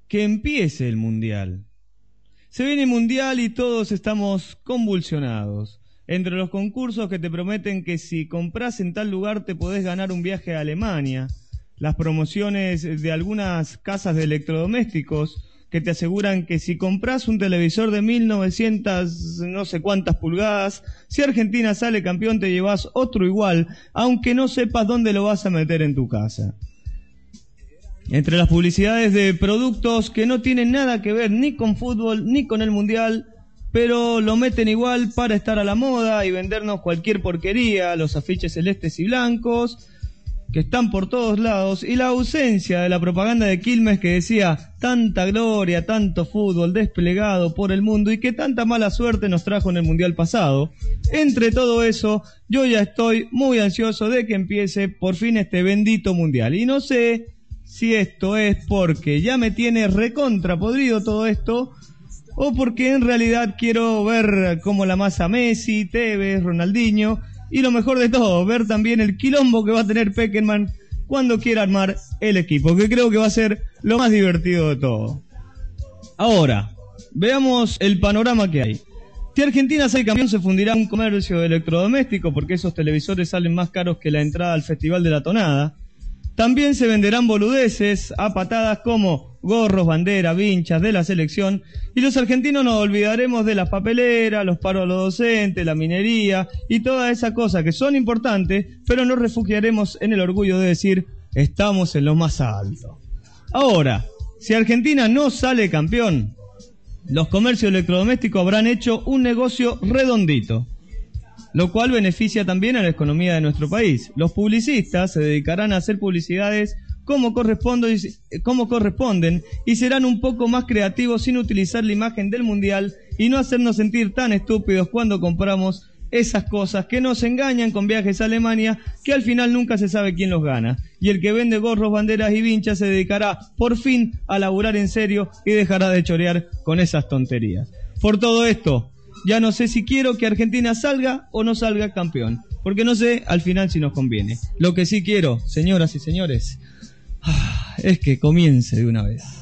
que empiece el Mundial. Se viene el Mundial y todos estamos convulsionados. Entre los concursos que te prometen que si compras en tal lugar te podés ganar un viaje a Alemania, las promociones de algunas casas de electrodomésticos que te aseguran que si compras un televisor de 1900 no sé cuántas pulgadas, si Argentina sale campeón te llevas otro igual, aunque no sepas dónde lo vas a meter en tu casa. Entre las publicidades de productos que no tienen nada que ver ni con fútbol ni con el Mundial, pero lo meten igual para estar a la moda y vendernos cualquier porquería, los afiches celestes y blancos que están por todos lados, y la ausencia de la propaganda de Quilmes que decía tanta gloria, tanto fútbol desplegado por el mundo y que tanta mala suerte nos trajo en el Mundial pasado. Entre todo eso, yo ya estoy muy ansioso de que empiece por fin este bendito Mundial, y no sé si esto es porque ya me tiene recontra podrido todo esto, o porque en realidad quiero ver cómo la masa Messi, Tevez, Ronaldinho, y lo mejor de todo, ver también el quilombo que va a tener Pekerman cuando quiera armar el equipo, que creo que va a ser lo más divertido de todo. Ahora, veamos el panorama que hay. Si Argentina sale campeón, se fundirá un comercio de electrodomésticos, porque esos televisores salen más caros que la entrada al Festival de la Tonada. También se venderán boludeces a patadas como gorros, banderas, vinchas de la selección, y los argentinos nos olvidaremos de las papeleras, los paros a los docentes, la minería y todas esas cosas que son importantes, pero nos refugiaremos en el orgullo de decir estamos en lo más alto. Ahora, si Argentina no sale campeón, los comercios electrodomésticos habrán hecho un negocio redondito, lo cual beneficia también a la economía de nuestro país. Los publicistas se dedicarán a hacer publicidades como corresponden y serán un poco más creativos sin utilizar la imagen del Mundial y no hacernos sentir tan estúpidos cuando compramos esas cosas que nos engañan con viajes a Alemania que al final nunca se sabe quién los gana. Y el que vende gorros, banderas y vinchas se dedicará por fin a laburar en serio y dejará de chorear con esas tonterías. Por todo esto, ya no sé si quiero que Argentina salga o no salga campeón, porque no sé al final si nos conviene. Lo que sí quiero, señoras y señores, es que comience de una vez.